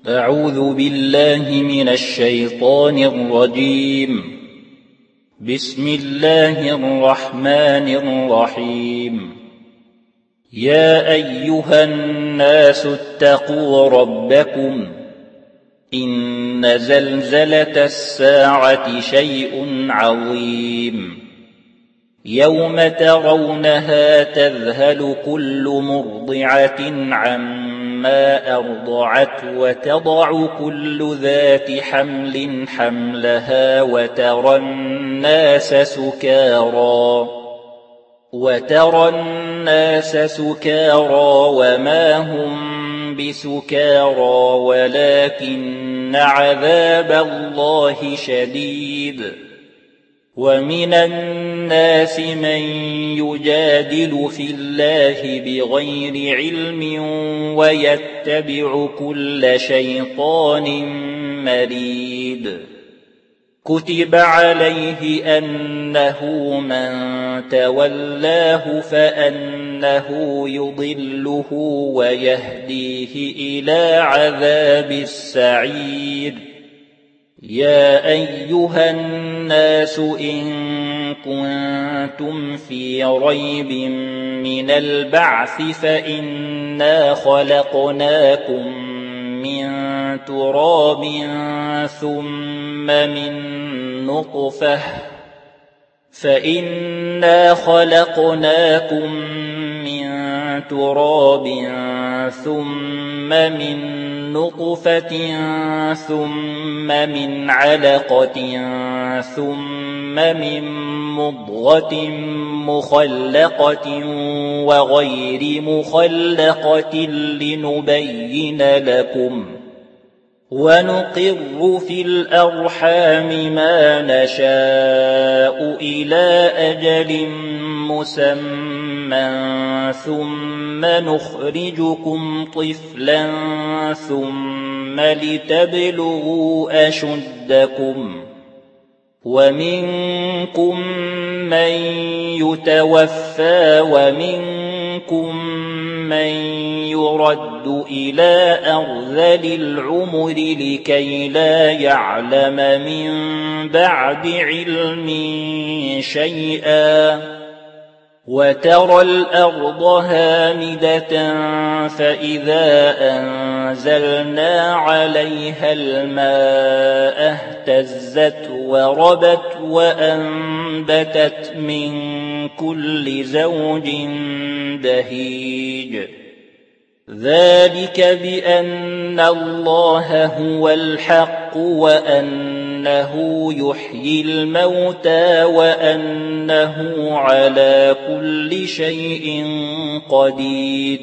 أعوذ بالله من الشيطان الرجيم. بسم الله الرحمن الرحيم. يا أيها الناس اتقوا ربكم إن زلزلة الساعة شيء عظيم يوم ترونها تذهل كل مرضعة عما أرضعت وتضع كل ذات حمل حملها وترى الناس سكارى وما هم بسكارى ولكن عذاب الله شديد. ومن الناس من يجادل في الله بغير علم ويتبع كل شيطان مريد. كتب عليه أنه من تولاه فأنه يضله ويهديه إلى عذاب السعير. يا أيها الناس إن كنتم في ريب من البعث فإنا خلقناكم من تراب ثم من نطفة ثم من علقة ثم من مضغة مخلقة وغير مخلقة لنبين لكم ونقر في الأرحام ما نشاء إلى أجل مسمى ثم نخرجكم طفلا ثم لتبلغوا أشدكم. ومنكم من يتوفى ومنكم من يرد إلى أرذل العمر لكي لا يعلم من بعد علم شيئا. وترى الأرض هامدة فإذا أنزلنا عليها الماء اهتزت وربت وأنبتت من كل زوج بهيج. ذلك بأن الله هو الحق وأنه يحيي الموتى وأنه على كل شيء قدير.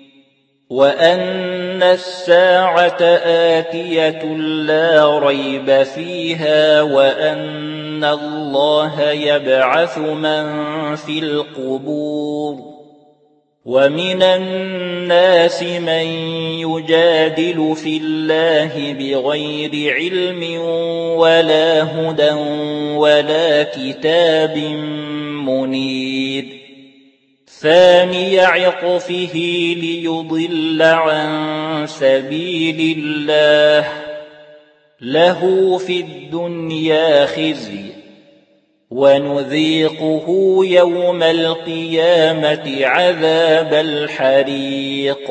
وأن الساعة آتية لا ريب فيها وأن الله يبعث من في القبور. ومن الناس من يجادل في الله بغير علم ولا هدى ولا كتاب منير. ثاني عطفه ليضل عن سبيل الله له في الدنيا خزي ونذيقه يوم القيامة عذاب الحريق.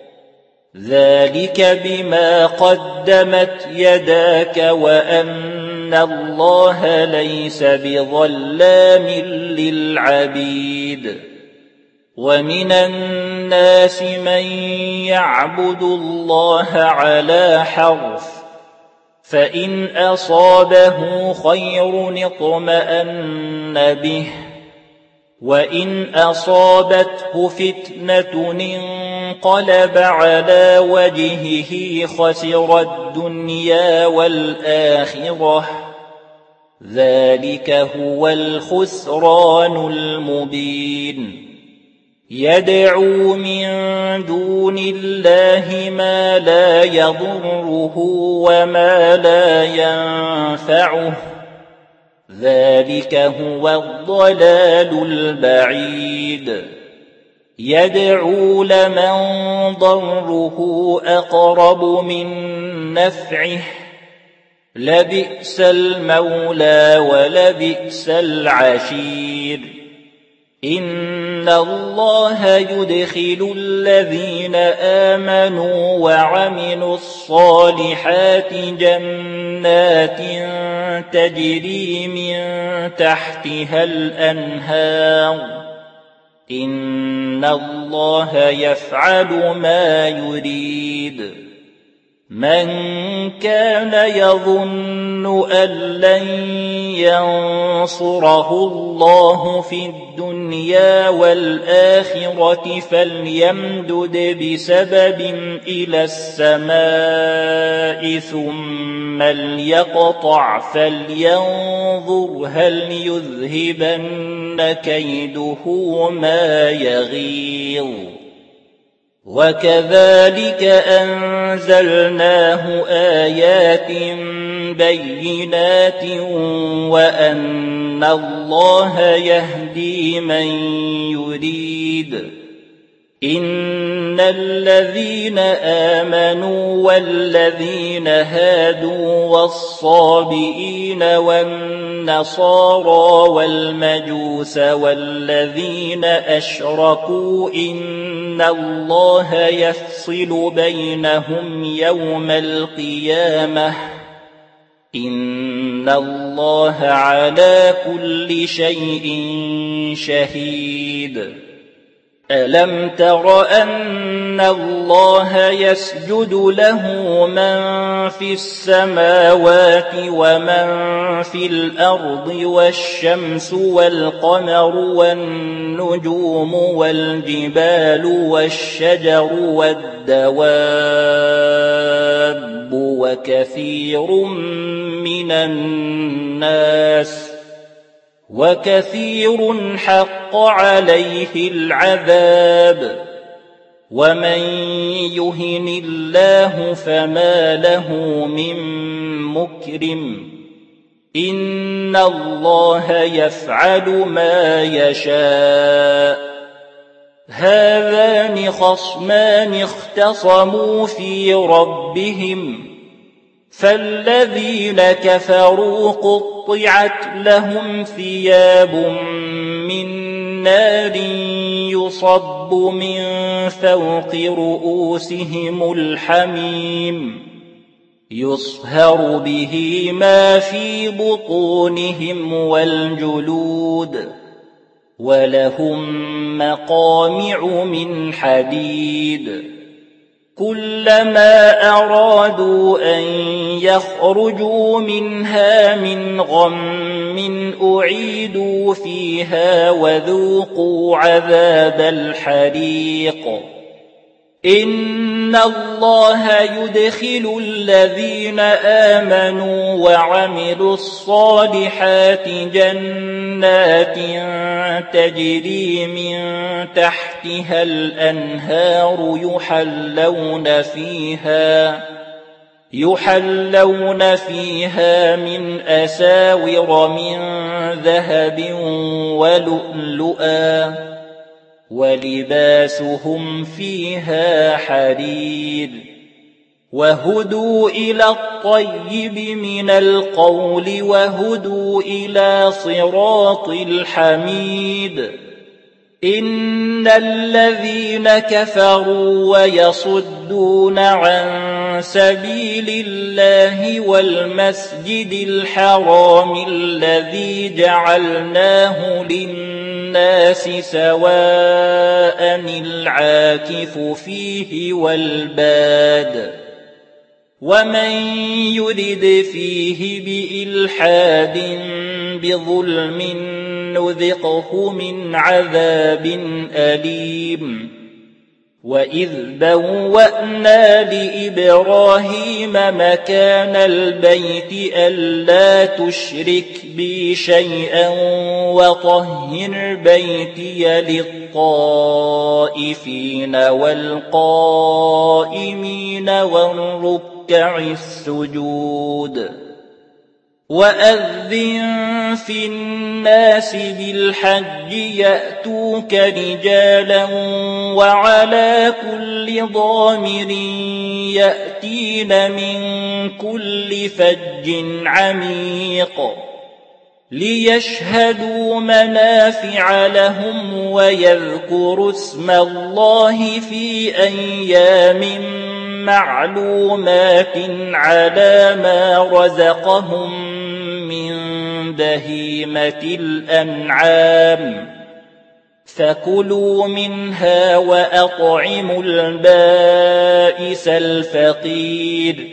ذلك بما قدمت يداك وأن الله ليس بظلام للعبيد. ومن الناس من يعبد الله على حرف فإن أصابه خير اطمأن به وإن أصابته فتنة انقلب على وجهه خسر الدنيا والآخرة. ذلك هو الخسران المبين. يدعو من دون الله ما لا يضره وما لا ينفعه. ذلك هو الضلال البعيد. يدعو لمن ضره أقرب من نفعه لبئس المولى ولبئس العشير إن الله يدخل الذين آمنوا وعملوا الصالحات جنات تجري من تحتها الأنهار إن الله يفعل ما يريد من كان يظن أن لن ينصره الله في الدنيا والآخرة فليمدد بسبب إلى السماء ثم ليقطع فلينظر هل يذهبن كيده ما يغيظ وكذلك أنزلناه آيات بينات وأن الله يهدي من يريد إن الذين آمنوا والذين هادوا والصابئين والنصارى والمجوس والذين أشركوا إن الله يفصل بينهم يوم القيامة إن الله على كل شيء شهيد ألم تر أن الله يسجد له من في السماوات ومن في الأرض والشمس والقمر والنجوم والجبال والشجر والدواب وكثير من الناس وكثير حق عليه العذاب ومن يهن الله فما له من مكرم إن الله يفعل ما يشاء هذان خصمان اختصموا في ربهم فالذين كفروا قطعت لهم ثياب من نار يصب من فوق رؤوسهم الحميم يصهر به ما في بطونهم والجلود ولهم مقامع من حديد كلما أرادوا أن يخرجوا منها من غم أعيدوا فيها وذوقوا عذاب الحريق إن الله يدخل الذين آمنوا وعملوا الصالحات جنات تجري من تحتها الأنهار يحلون فيها من أساور من ذهب ولؤلؤا ولباسهم فيها حرير وهدوا إلى الطيب من القول وهدوا إلى صراط الحميد إن الذين كفروا ويصدون عن سبيل الله والمسجد الحرام الذي جعلناه للناس سواء العاكف فيه والباد ومن يرد فيه بإلحاد بظلم نذقه من عذاب أليم وإذ بوأنا لإبراهيم مكان البيت ألا تشرك بي شيئا وطهر بيتي للطائفين والقائمين والركع السجود وأذن في الناس بالحج يأتوك رجالا وعلى كل ضامر يأتين من كل فج عميق ليشهدوا منافع لهم ويذكروا اسم الله في أيام معلومات على ما رزقهم من بهيمة الأنعام فكلوا منها وأطعموا البائس الفقير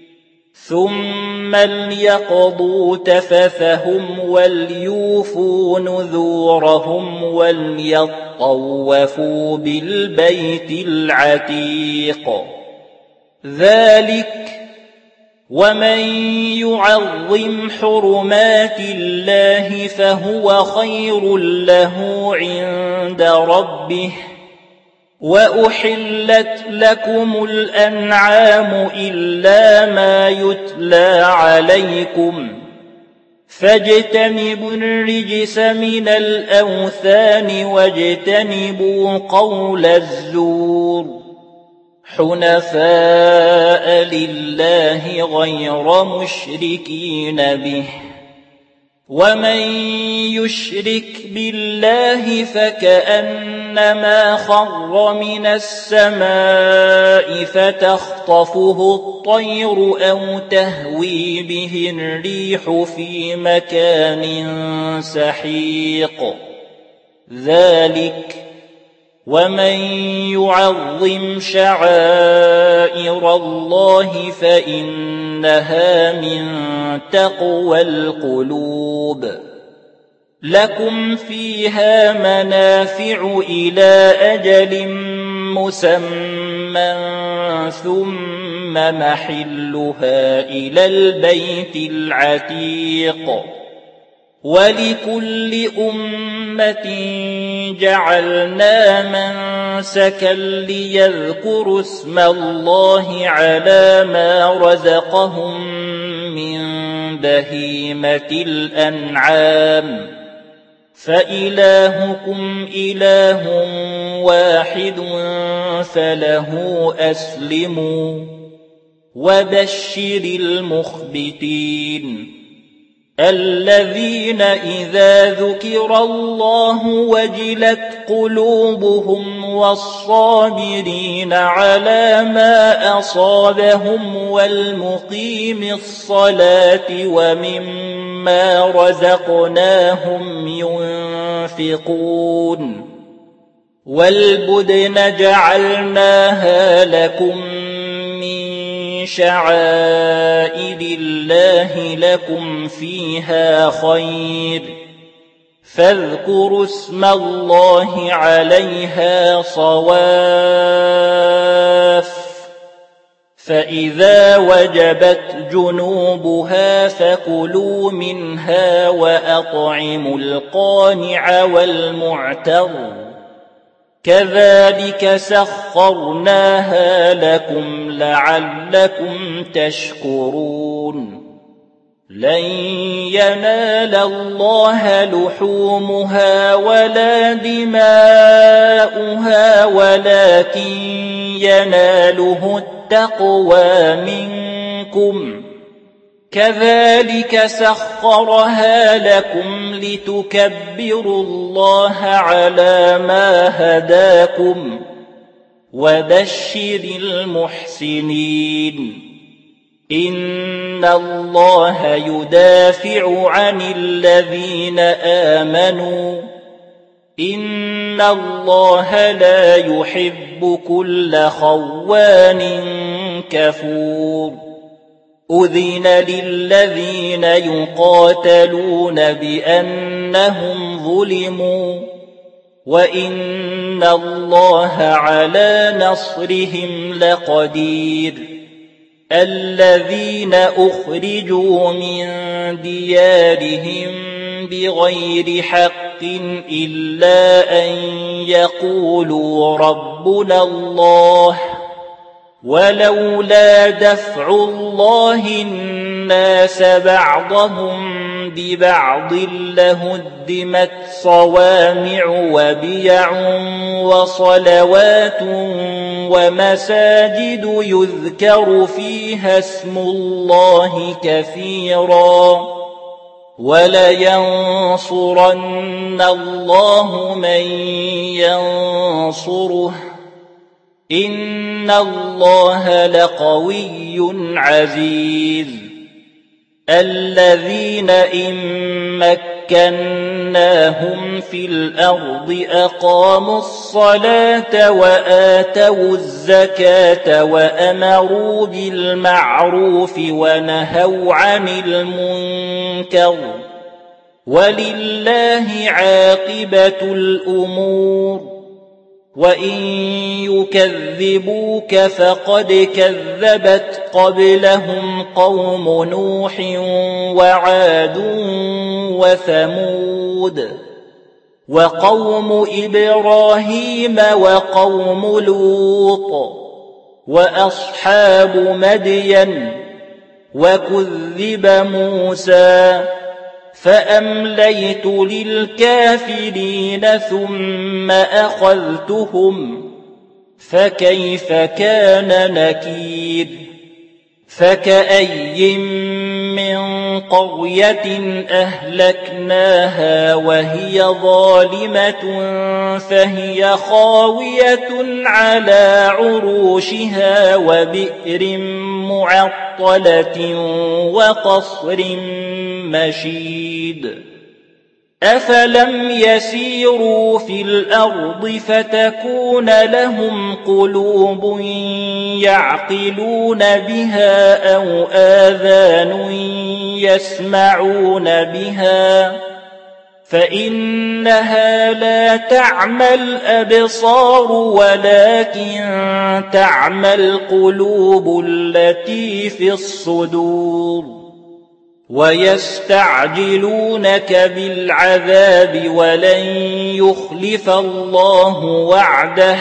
ثم ليقضوا تفثهم وليوفوا نذورهم وليطوفوا بالبيت العتيق ذلك ومن يعظم حرمات الله فهو خير له عند ربه وأحلت لكم الأنعام إلا ما يتلى عليكم فاجتنبوا الرجس من الأوثان واجتنبوا قول الزور حنفاء لله غير مشركين به ومن يشرك بالله فكأنما خر من السماء فتخطفه الطير أو تهوي به الريح في مكان سحيق ذلك ومن يعظم شعائر الله فإنها من تقوى القلوب لكم فيها منافع إلى أجل مسمى ثم محلها إلى البيت العتيق ولكل أمة جعلنا منسكا ليذكروا اسم الله على ما رزقهم من بهيمة الأنعام فإلهكم إله واحد فله أسلموا وبشر المخبتين الذين إذا ذكر الله وجلت قلوبهم والصابرين على ما أصابهم والمقيم الصلاة ومما رزقناهم ينفقون والبدن جعلناها لكم شعائر الله لكم فيها خير فاذكروا اسم الله عليها صواف فإذا وجبت جنوبها فكلوا منها وأطعموا القانع والمعتر كذلك سخرناها لكم لعلكم تشكرون لن ينال الله لحومها ولا دماؤها ولكن يناله التقوى منكم كذلك سخرها لكم لتكبروا الله على ما هداكم وبشر المحسنين إن الله يدافع عن الذين آمنوا إن الله لا يحب كل خوان كفور أذن للذين يقاتلون بأنهم ظلموا وإن الله على نصرهم لقدير الذين أخرجوا من ديارهم بغير حق إلا أن يقولوا ربنا الله ولولا دفع الله الناس بعضهم ببعض لهدمت صوامع وبيع وصلوات ومساجد يذكر فيها اسم الله كثيرا ولينصرن الله من ينصره إن الله لقوي عزيز الذين إن مكناهم في الأرض أقاموا الصلاة وآتوا الزكاة وأمروا بالمعروف ونهوا عن المنكر ولله عاقبة الأمور وإن يكذبوك فقد كذبت قبلهم قوم نوح وعاد وثمود وقوم إبراهيم وقوم لوط وأصحاب مدين وكذب موسى فأمليت للكافرين ثم أخذتهم فكيف كان نكير فكأي من قرية أهلكناها وهي ظالمة فهي خاوية على عروشها وبئر معطلة وقصر مشيد أفلم يسيروا في الأرض فتكون لهم قلوب يعقلون بها أو آذان يسمعون بها فإنها لا تعمى الأبصار ولكن تعمى القلوب التي في الصدور ويستعجلونك بالعذاب ولن يخلف الله وعده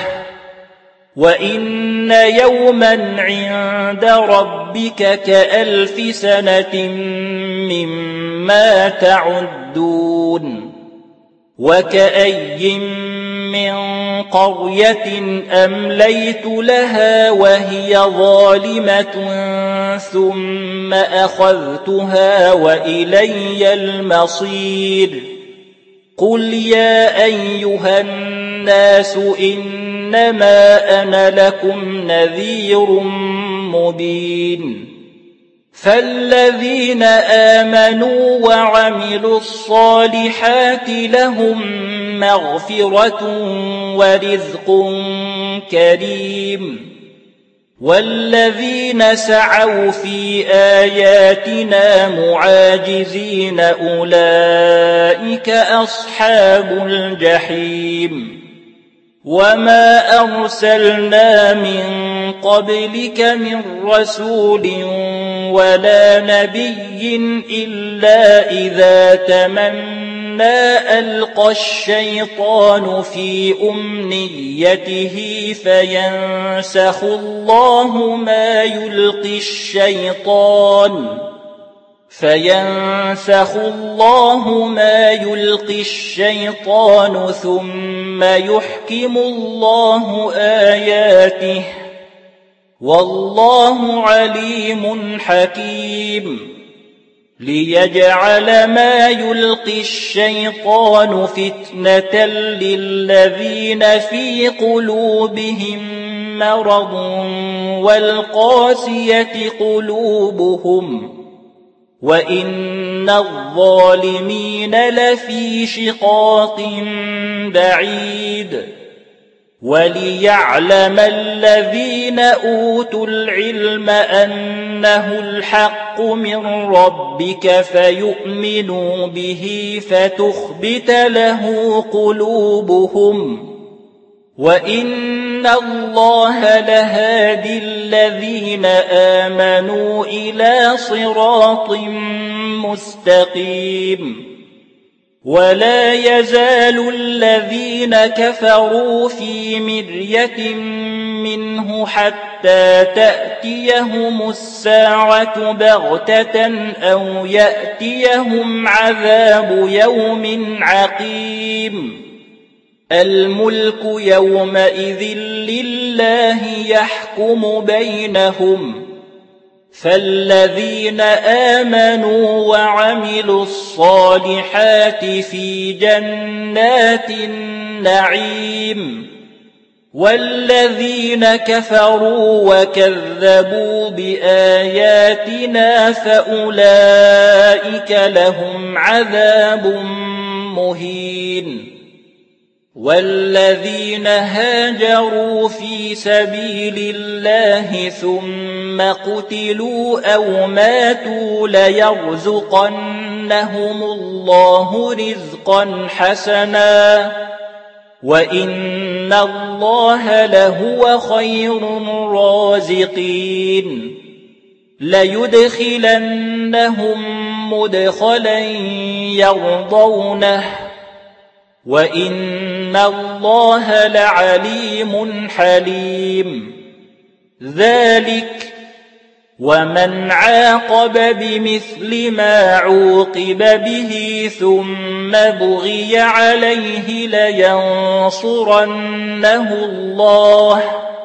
وإن يوما عند ربك كألف سنة مما تعدون وكأي من قرية أمليت لها وهي ظالمة ثم أخذتها وإلي المصير قل يا أيها الناس إنما أنا لكم نذير مبين فالذين آمنوا وعملوا الصالحات لهم مغفرة ورزق كريم والذين سعوا في آياتنا معاجزين أولئك أصحاب الجحيم وما أرسلنا من قبلك من رسول ولا نبي إلا إذا تمنى ألقى الشيطان في أمنيته فينسخ الله ما يلقي الشيطان ثم يحكم الله آياته والله عليم حكيم ليجعل ما يلقي الشيطان فتنة للذين في قلوبهم مرض والقاسية قلوبهم وإن الظالمين لفي شقاق بعيد وليعلم الذين أوتوا العلم أنه الحق من ربك فيؤمنوا به فتخبت له قلوبهم وإن الله لهادي الذين آمنوا إلى صراط مستقيم ولا يزال الذين كفروا في مرية منه حتى تأتيهم الساعة بغتة أو يأتيهم عذاب يوم عقيم الملك يومئذ لله يحكم بينهم فالذين آمنوا وعملوا الصالحات في جنات النعيم والذين كفروا وكذبوا بآياتنا فأولئك لهم عذاب مهين والذين هاجروا في سبيل الله ثم قتلوا أو ماتوا ليرزقنهم الله رزقا حسنا وإن الله لهو خير الرازقين ليدخلنهم مدخلا يرضونه وإن الله لعليم حليم ذلك ومن عاقب بمثل ما عوقب به ثم بغي عليه لينصرنه الله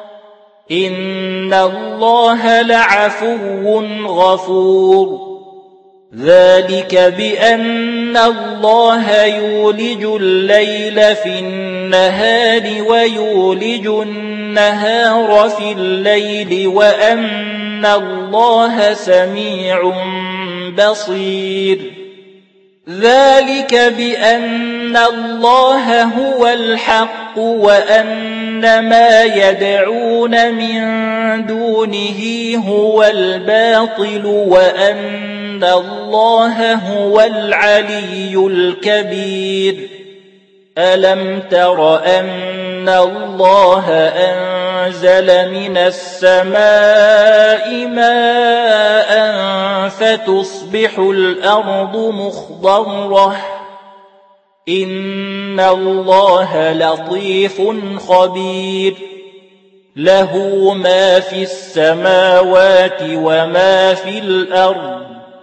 إن الله لعفو غفور ذلك بأن الله يولج الليل في النهار ويولج النهار في الليل وأن الله سميع بصير ذلك بأن الله هو الحق وأن ما يدعون من دونه هو الباطل وأن الله هو العلي الكبير ألم تر أن الله أنزل من السماء ماء فتصبح الأرض مخضرة إن الله لطيف خبير له ما في السماوات وما في الأرض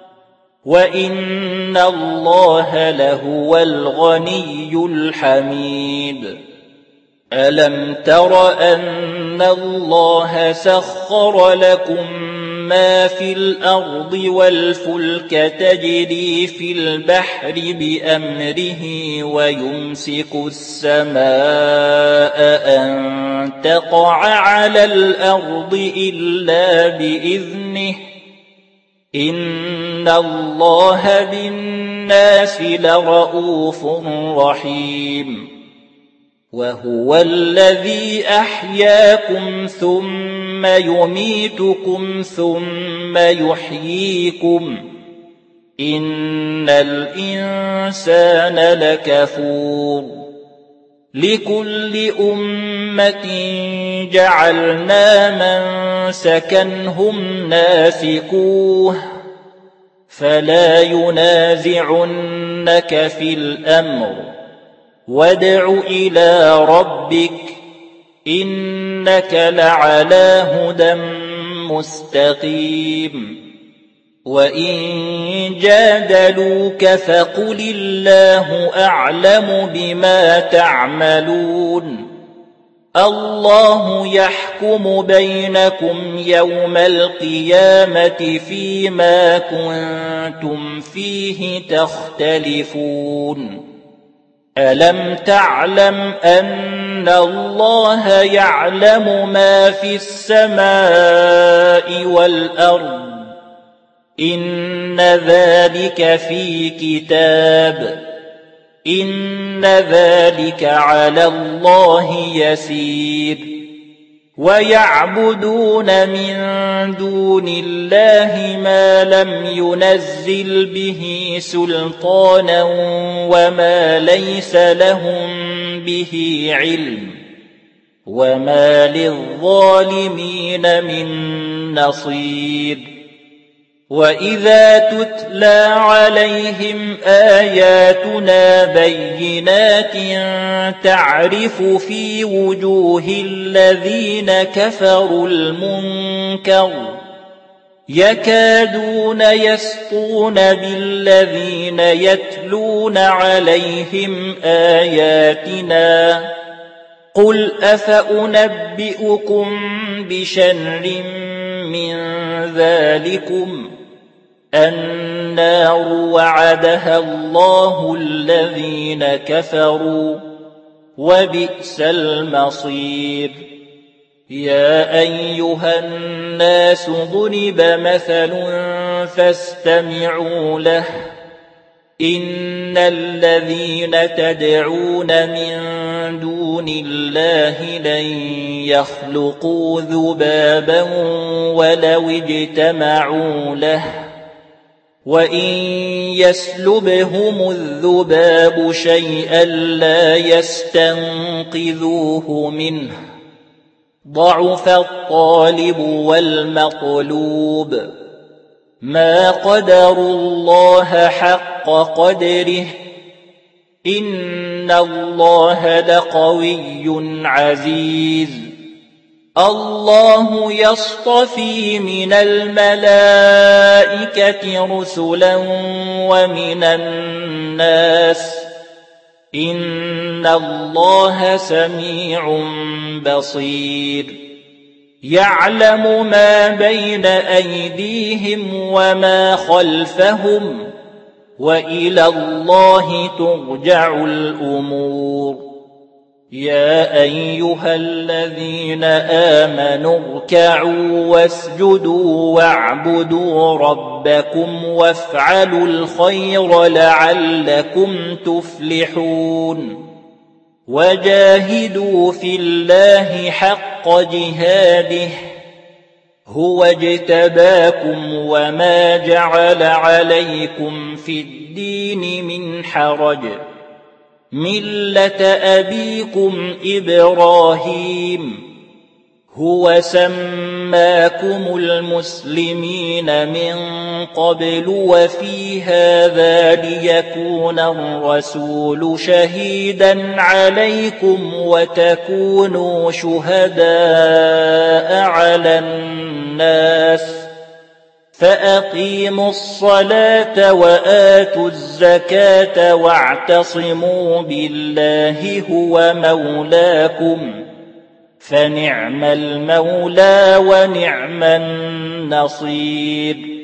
وإن الله لهو الغني الحميد ألم تر أن الله سخر لكم ما في الأرض والفلك تجري في البحر بأمره ويمسك السماء أن تقع على الأرض إلا بإذنه إن الله بالناس لرءوف رحيم وهو الذي أحياكم ثم يميتكم ثم يحييكم إن الإنسان لكفور لكل أمة جعلنا منسكا هم ناسكوه فلا ينازعنك في الأمر وادع إلى ربك إنك لعلى هدى مستقيم وإن جادلوك فقل الله أعلم بما تعملون الله يحكم بينكم يوم القيامة فيما كنتم فيه تختلفون ألم تعلم أن الله يعلم ما في السماء والأرض إن ذلك في كتاب إن ذلك على الله يسير ويعبدون من دون الله ما لم ينزل به سلطانا وما ليس لهم به علم وما للظالمين من نصير وَإِذَا تُتْلَىٰ عَلَيْهِمْ آيَاتُنَا بَيِّنَاتٍ تَعْرِفُ فِي وُجُوهِ الَّذِينَ كَفَرُوا الْمُنكَرَ يَكَادُونَ يَسْطُونَ بِالَّذِينَ يَتْلُونَ عَلَيْهِمْ آيَاتِنَا قُلْ أَفَأُنَبِّئُكُم بِشَرٍّ مِّن ذَٰلِكُمْ النَّارُ وَعَدَهَا اللَّهُ الَّذِينَ كَفَرُوا وَبِئْسَ الْمَصِيرُ يَا أَيُّهَا النَّاسُ ضُرِبَ مَثَلٌ فَاسْتَمِعُوا لَهُ إِنَّ الَّذِينَ تَدْعُونَ مِن دُونِ اللَّهِ لَن يَخْلُقُوا ذُبَابًا وَلَوِ اجْتَمَعُوا لَهُ وَإِن يَسْلُبْهُمُ الذُّبَابُ شَيْئًا لَّا يَسْتَنقِذُوهُ مِنْهُ ضَعُفَ الطَّالِبُ وَالْمَطْلُوبُ مَا قَدَرُوا اللَّهَ حَقَّ قَدْرِهِ إِنَّ اللَّهَ لَقَوِيٌّ عَزِيزٌ اللَّهُ يَصْطَفِي مِنَ الْمَلَائِكَةِ رُسُلًا وَمِنَ النَّاسِ إِنَّ اللَّهَ سَمِيعٌ بَصِيرٌ يَعْلَمُ مَا بَيْنَ أَيْدِيهِمْ وَمَا خَلْفَهُمْ وَإِلَى اللَّهِ تُرْجَعُ الْأُمُورُ يَا أَيُّهَا الَّذِينَ آمَنُوا ارْكَعُوا وَاسْجُدُوا وَاعْبُدُوا رَبَّكُمْ وَافْعَلُوا الْخَيْرَ لَعَلَّكُمْ تُفْلِحُونَ وَجَاهِدُوا فِي اللَّهِ حَقَّ جِهَادِهِ هُوَ اجْتَبَاكُمْ وَمَا جَعَلَ عَلَيْكُمْ فِي الدِّينِ مِنْ حَرَجٍ مِلَّةَ أَبِيكُمْ إِبْرَاهِيمَ هُوَ سَمَّاكُمُ الْمُسْلِمِينَ مِن قَبْلُ وَفِي هَٰذَا لِيَكُونَ الرَّسُولُ شَهِيدًا عَلَيْكُمْ وَتَكُونُوا شُهَدَاءَ عَلَى النَّاسِ فَأَقِيمُوا الصَّلَاةَ وَآتُوا الزَّكَاةَ وَاعْتَصِمُوا بِاللَّهِ هُوَ مَوْلَاكُمْ فَنِعْمَ الْمَوْلَىٰ وَنِعْمَ النَّصِيرُ